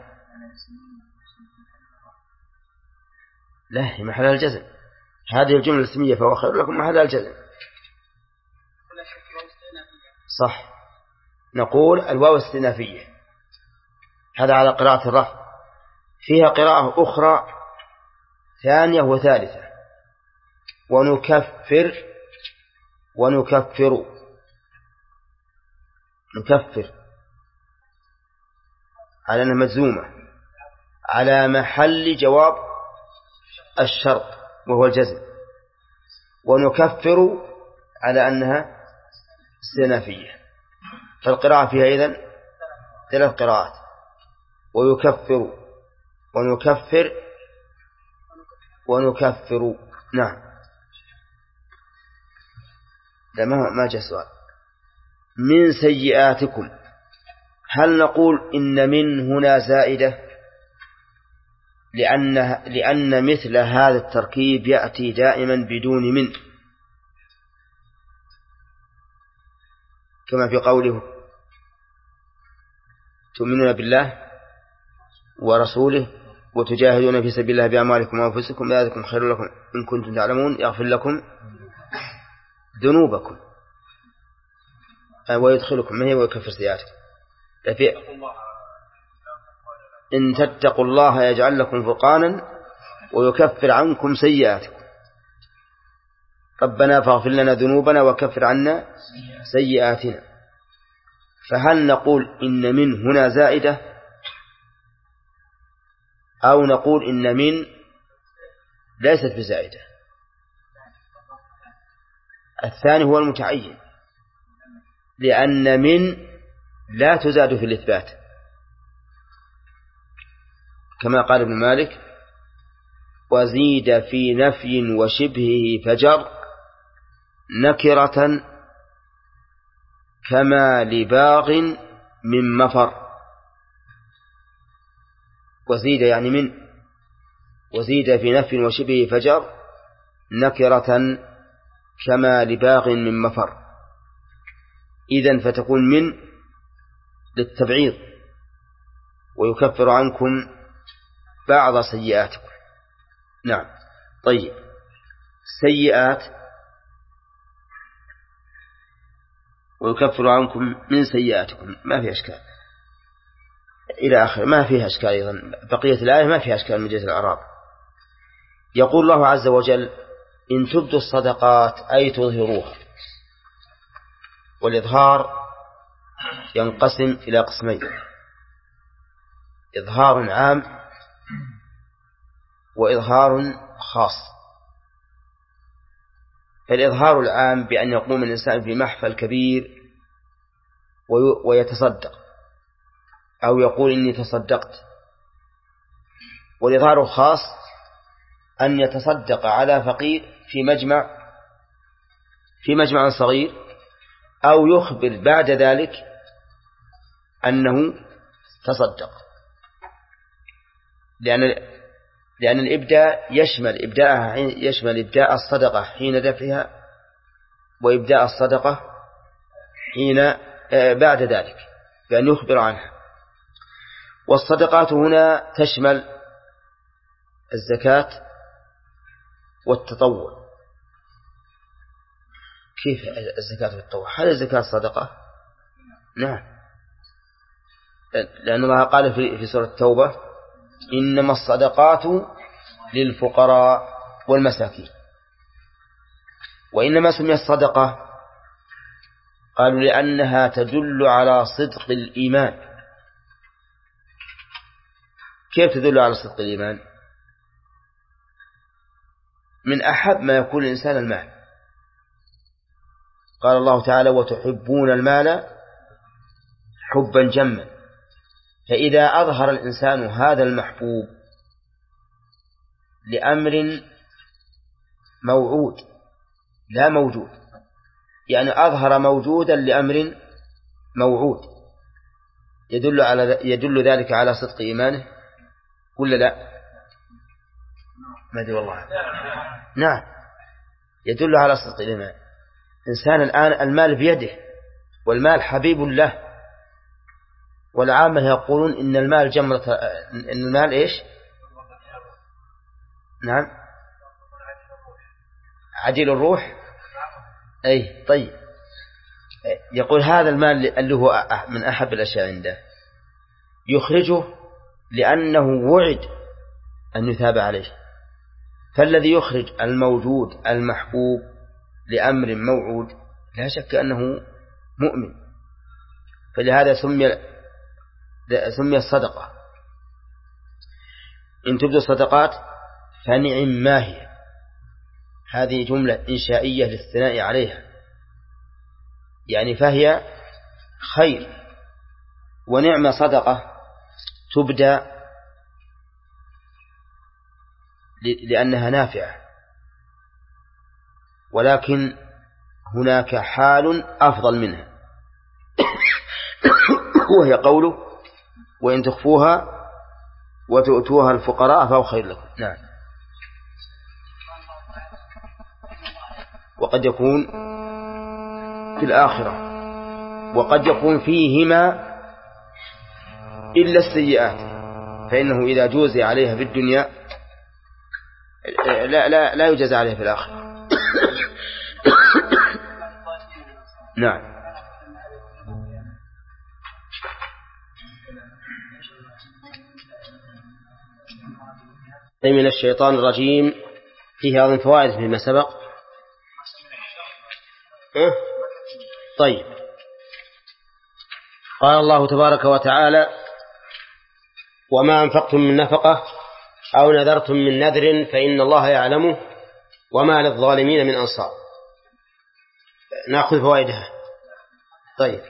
لا، محل الجزم. هذه الجملة الاسمية فهو خير لكم محل الجزم. صح، نقول الواو استئنافية، هذا على قراءة الرفع. فيها قراءة أخرى ثانية وثالثة، ونكفر ونكفر نكفر على أنها مجزومة على محل جواب الشرط وهو الجزم، ونكفر على أنها استئنافية. فالقراءة فيها إذن ثلاث قراءات: ويكفر ونكفر ونكفر. نعم. لا، ما جاء سؤال. من سيئاتكم، هل نقول إن من هنا زائدة لأن, لأن مثل هذا التركيب يأتي دائما بدون من، كما في قوله تؤمنون بالله ورسوله وتجاهدون في سبيل الله بأموالكم وأنفسكم ذلكم خير لكم إن كنتم تعلمون يغفر لكم ذنوبكم ويدخلكم ما هي ويكفر سيئاتكم. إن تتقوا الله يجعل لكم فرقانا ويكفر عنكم سيئاتكم. ربنا فاغفر لنا ذنوبنا وكفر عنا سيئاتنا. فهل نقول إن من هنا زائدة أو نقول إن من ليست بزائدة؟ الثاني هو المتعين، لأن من لا تزاد في الإثبات، كما قال ابن مالك: وزيد في نفي وشبهه فجر نكرة كما لباغ من مفر. وزيد يعني من، وزيد في نفي وشبهه فجر نكرة كما لباغ من مفر. إذن فتكون من للتبعيض، ويكفر عنكم بعض سيئاتكم. نعم. طيب سيئات ويكفر عنكم من سيئاتكم ما في أشكال إلى آخر، ما فيها أشكال. أيضا بقية الآية ما فيها أشكال من جهة الأعراب. يقول الله عز وجل: إن تبدوا الصدقات أي تظهروها. والإظهار ينقسم إلى قسمين: إظهار عام وإظهار خاص. فالإظهار العام بأن يقوم الإنسان في محفل كبير ويتصدق أو يقول إني تصدقت. والإظهار الخاص أن يتصدق على فقير في مجمع في مجمع صغير، أو يخبر بعد ذلك أنه تصدق، لأن لأن الإبداء يشمل إبداءها يشمل إبداء الصدقة حين دفعها، وإبداء الصدقة حين بعد ذلك بأن يخبر عنها. والصدقات هنا تشمل الزكاة والتطوع. كيف الزكاة والتطوع؟ هل الزكاة صدقة؟ نعم، لأن الله قال في سورة التوبة إنما الصدقات للفقراء والمساكين. وإنما سميت الصدقة قالوا لأنها تدل على صدق الإيمان. كيف تدل على صدق الإيمان؟ من أحب ما يكون الإنسان المال. قال الله تعالى وتحبون المال حبا جما. فإذا أظهر الإنسان هذا المحبوب لأمر موعود لا موجود، يعني أظهر موجودا لأمر موعود، يدل على يدل ذلك على صدق إيمانه ولا لا؟ ما أدري والله. نعم، يدل على صدق الإيمان. إنسان الآن المال بيده والمال حبيب له، والعامة يقولون إن المال جمرة، إن المال إيش؟ نعم، عجل الروح. أي طيب، يقول هذا المال اللي هو من أحب الأشياء عنده يخرجه لأنه وعد أن يثاب عليه. فالذي يخرج الموجود المحبوب لأمر موعود لا شك أنه مؤمن. فلهذا سمي سمي الصدقة. إن تبدو الصدقات فنعم ما هي. هذه جملة إنشائية للثناء عليها، يعني فهي خير. ونعم صدقة تبدأ لأنها نافعة، ولكن هناك حال أفضل منها وهي قوله وإن تخفوها وتؤتوها الفقراء فهو خير لكم. نعم. وقد يكون في الآخرة، وقد يكون فيهما إلا السيئات، فإنه إذا جوزي عليها في الدنيا لا, لا, لا يجاز عليها في الآخرة. نعم. من الشيطان الرجيم فيه أظن فوائد فيما سبق. أه؟ طيب، قال الله تبارك وتعالى وما أنفقتم من نفقة أو نذرتم من نذر فإن الله يعلمه وما للظالمين من أنصار. نأخذ فوائدها. طيب،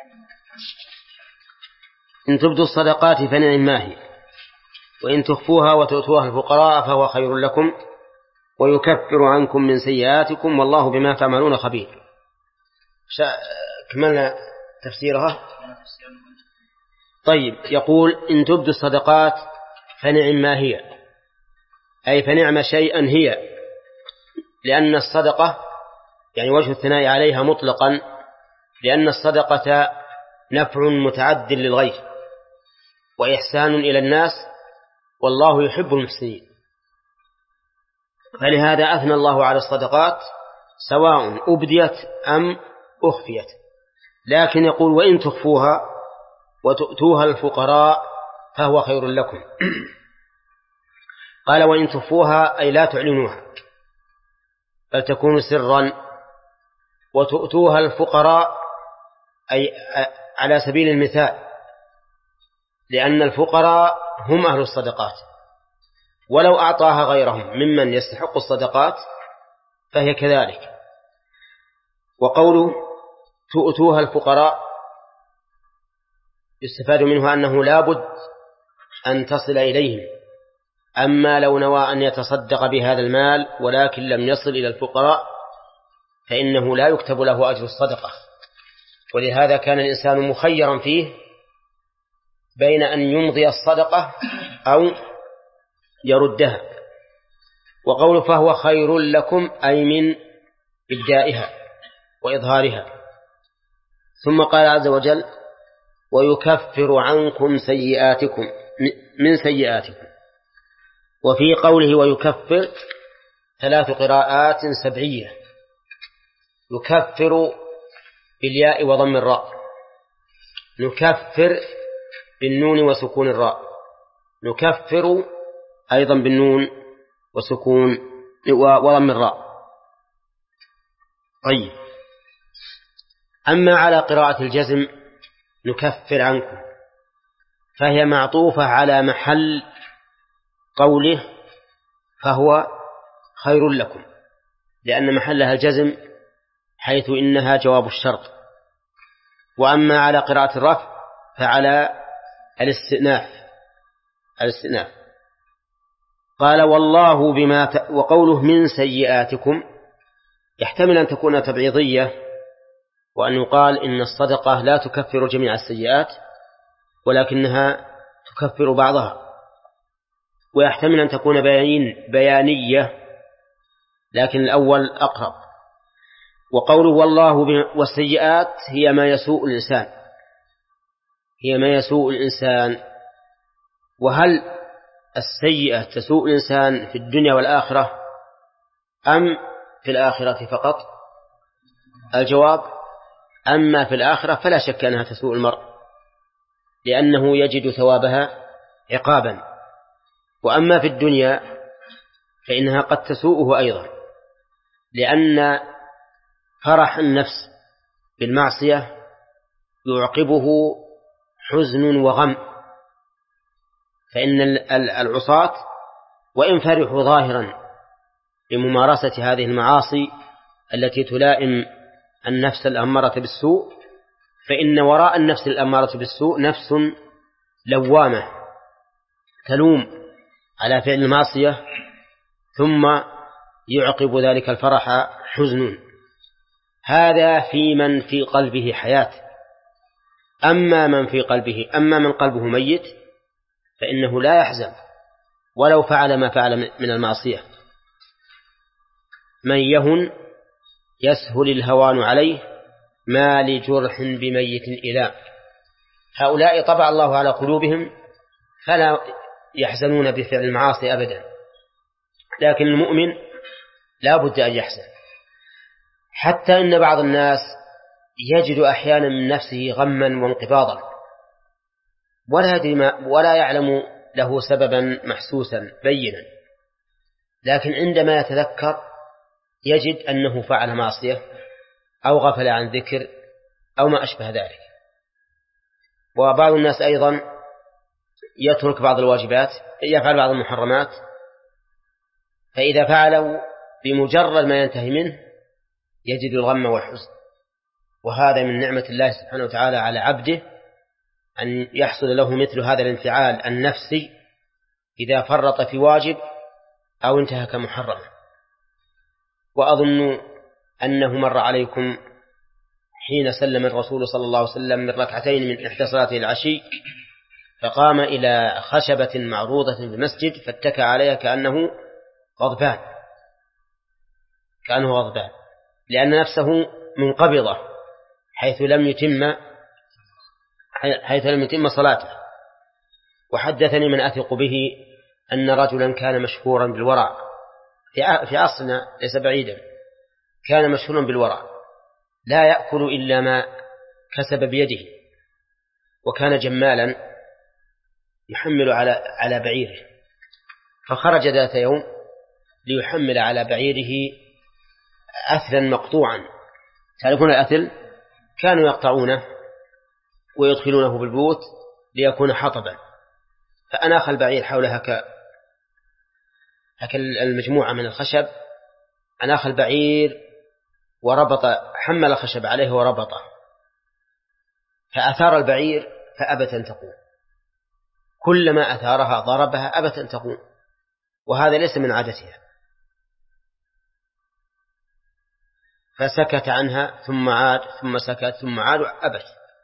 إن تبدوا الصدقات فنعم ما هي، وإن تخفوها وتؤتوها الفقراء فهو خير لكم ويكفر عنكم من سيئاتكم والله بما تعملون خبير. كملنا تفسيرها. طيب، يقول إن تبدوا الصدقات فنعم ما هي، أي فنعم شيئا هي، لأن الصدقة يعني وجه الثناء عليها مطلقا، لأن الصدقة نفع متعد للغير وإحسان إلى الناس والله يحب المحسنين. فلهذا أثنى الله على الصدقات سواء أبديت أم أخفيت. لكن يقول وإن تخفوها وتؤتوها الفقراء فهو خير لكم. قال وإن تخفوها أي لا تعلنوها بل تكون سرا، وتؤتوها الفقراء أي على سبيل المثال، لأن الفقراء هم أهل الصدقات، ولو أعطاها غيرهم ممن يستحق الصدقات فهي كذلك. وقوله تؤتوها الفقراء يستفاد منه أنه لا بد أن تصل إليهم، أما لو نوى أن يتصدق بهذا المال ولكن لم يصل إلى الفقراء فإنه لا يكتب له أجر الصدقة. ولهذا كان الإنسان مخيرا فيه بين أن يمضي الصدقة أو يردها. وقوله فهو خير لكم أي من إبدائها وإظهارها. ثم قال عز وجل ويكفر عنكم سيئاتكم من سيئاتكم. وفي قوله ويكفر ثلاث قراءات سبعية: يكفر بالياء وضم الراء، نكفر بالنون وسكون الراء، نكفر أيضا بالنون وسكون وضم الراء. طيب، أما على قراءة الجزم نكفر عنكم فهي معطوفة على محل قوله فهو خير لكم، لأن محلها الجزم حيث إنها جواب الشرط. وأما على قراءة الرفع فعلى الاستئناف الاستئناف قال والله بما ت... وقوله من سيئاتكم يحتمل أن تكون تبعيضية، وأن يقال إن الصدقة لا تكفر جميع السيئات ولكنها تكفر بعضها، ويحتمل أن تكون بيان بيانية، لكن الأول أقرب. وقوله والله بما... والسيئات هي ما يسوء الإنسان هي ما يسوء الإنسان وهل السيئة تسوء الإنسان في الدنيا والآخرة أم في الآخرة فقط؟ الجواب: أما في الآخرة فلا شك أنها تسوء المرء، لأنه يجد ثوابها عقابا. وأما في الدنيا فإنها قد تسوءه أيضا، لأن فرح النفس بالمعصية يعقبه حزن وغم، فإن العصاة وإن فرحوا ظاهرا بممارسة هذه المعاصي التي تلائم النفس الأمارة بالسوء، فإن وراء النفس الأمارة بالسوء نفس لوامة تلوم على فعل المعصية، ثم يعقب ذلك الفرح حزن. هذا في من في قلبه حياة. أما من في قلبه أما من قلبه ميت فإنه لا يحزن ولو فعل ما فعل من المعصية. من يهن يسهل الهوان عليه ما لجرح بميت إله. هؤلاء طبع الله على قلوبهم فلا يحزنون بفعل المعاصي أبدا، لكن المؤمن لا بد أن يحزن، حتى إن بعض الناس يجد أحيانا من نفسه غما وانقباضا ولا يدري ما ولا يعلم له سببا محسوسا بينا، لكن عندما يتذكر يجد أنه فعل معصية أو غفل عن ذكر أو ما أشبه ذلك. وبعض الناس أيضا يترك بعض الواجبات، يفعل بعض المحرمات، فإذا فعله بمجرد ما ينتهي منه يجد الغم والحزن. وهذا من نعمة الله سبحانه وتعالى على عبده أن يحصل له مثل هذا الانفعال النفسي إذا فرط في واجب أو انتهك محرم. وأظن أنه مر عليكم حين سلم الرسول صلى الله عليه وسلم من ركعتين من إحدى صلاته العشي فقام إلى خشبة معروضة في المسجد فاتكى عليها كأنه غضبان كأنه غضبان لأن نفسه منقبضة حيث لم يتم حيث لم يتم صلاته. وحدثني من أثق به أن رجلا كان مشهورا بالورع في عصرنا ليس بعيدا، كان مشهورا بالورع لا يأكل إلا ما كسب بيده، وكان جمالا يحمل على على بعيره، فخرج ذات يوم ليحمل على بعيره أثلا مقطوعا. تعرفون الأثل؟ كانوا يقطعونه ويدخلونه بالبيوت ليكون حطبا، فأناخ البعير حولها ك المجموعة من الخشب، أناخ البعير وربط حمل الخشب عليه وربطه، فأثار البعير فأبت أن تقوم، كلما أثارها ضربها أبت أن تقوم، وهذا ليس من عادتها، فسكت عنها ثم عاد ثم سكت ثم عاد وأبت.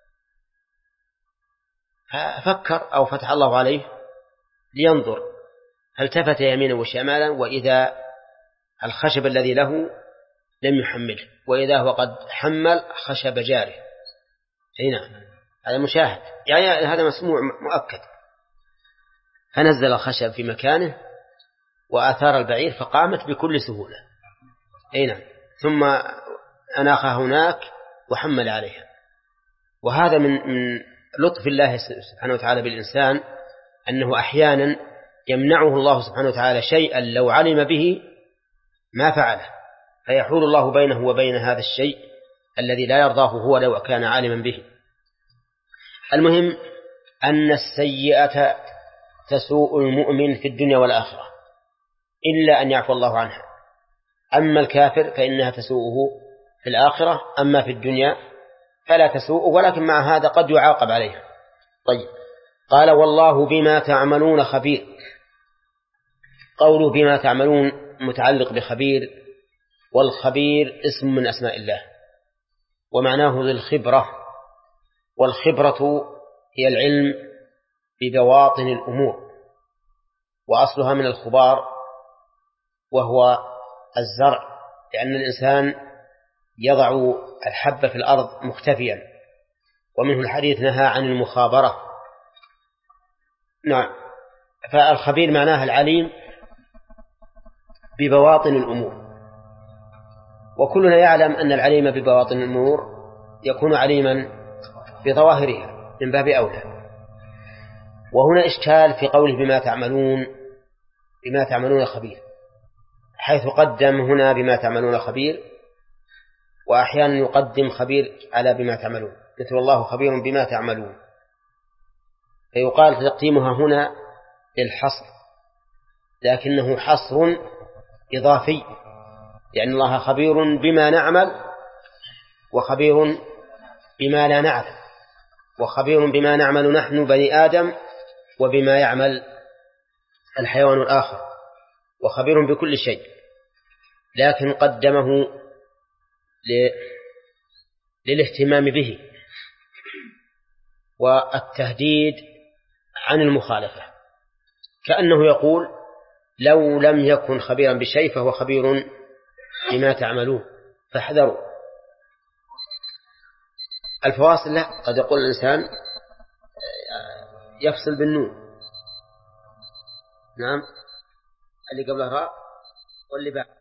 ففكر أو فتح الله عليه لينظر، فالتفت يمينا وشمالا وإذا الخشب الذي له لم يحمله، وإذا هو قد حمل خشب جاره. هنا هذا مشاهد، يعني هذا مسموع مؤكد. فنزل الخشب في مكانه وآثار البعير فقامت بكل سهولة. أي نعم. ثم أناخها هناك وحمل عليها. وهذا من من لطف الله سبحانه وتعالى بالإنسان، أنه أحيانا يمنعه الله سبحانه وتعالى شيئا لو علم به ما فعله، فيحول الله بينه وبين هذا الشيء الذي لا يرضاه هو لو كان عالما به. المهم أن السيئة تسوء المؤمن في الدنيا والآخرة إلا أن يعفو الله عنها. أما الكافر فإنها تسوءه في الآخرة، أما في الدنيا فلا تسوء، ولكن مع هذا قد يعاقب عليها. طيب، قال والله بما تعملون خبير. قوله بما تعملون متعلق بخبير، والخبير اسم من أسماء الله ومعناه ذي الخبرة، والخبرة هي العلم ببواطن الأمور، وأصلها من الخبار وهو الزرع، لأن الإنسان يضع الحب في الأرض مختفيا، ومنه الحديث نهى عن المخابرة. نعم. فالخبير معناها العليم ببواطن الأمور، وكلنا يعلم أن العليم ببواطن الأمور يكون عليما بظواهرها من باب أولى. وهنا إشكال في قوله بما تعملون بما تعملون خبير، حيث قدم هنا بما تعملون خبير، وأحيانا يقدم خبير على بما تعملون، مثل الله خبير بما تعملون، فيقال تقديمها هنا للحصر، لكنه حصر إضافي، لأن الله خبير بما نعمل، وخبير بما لا نعلم، وخبير بما نعمل نحن بني آدم، وبما يعمل الحيوان الآخر، وخبير بكل شيء، لكن قدمه للاهتمام به والتهديد عن المخالفة، كأنه يقول لو لم يكن خبيرا بشيء فهو خبير بما تعملون فاحذروا. الفواصل لا، قد يقول الإنسان يفصل بالنون، نعم، اللي قبله راء واللي بعد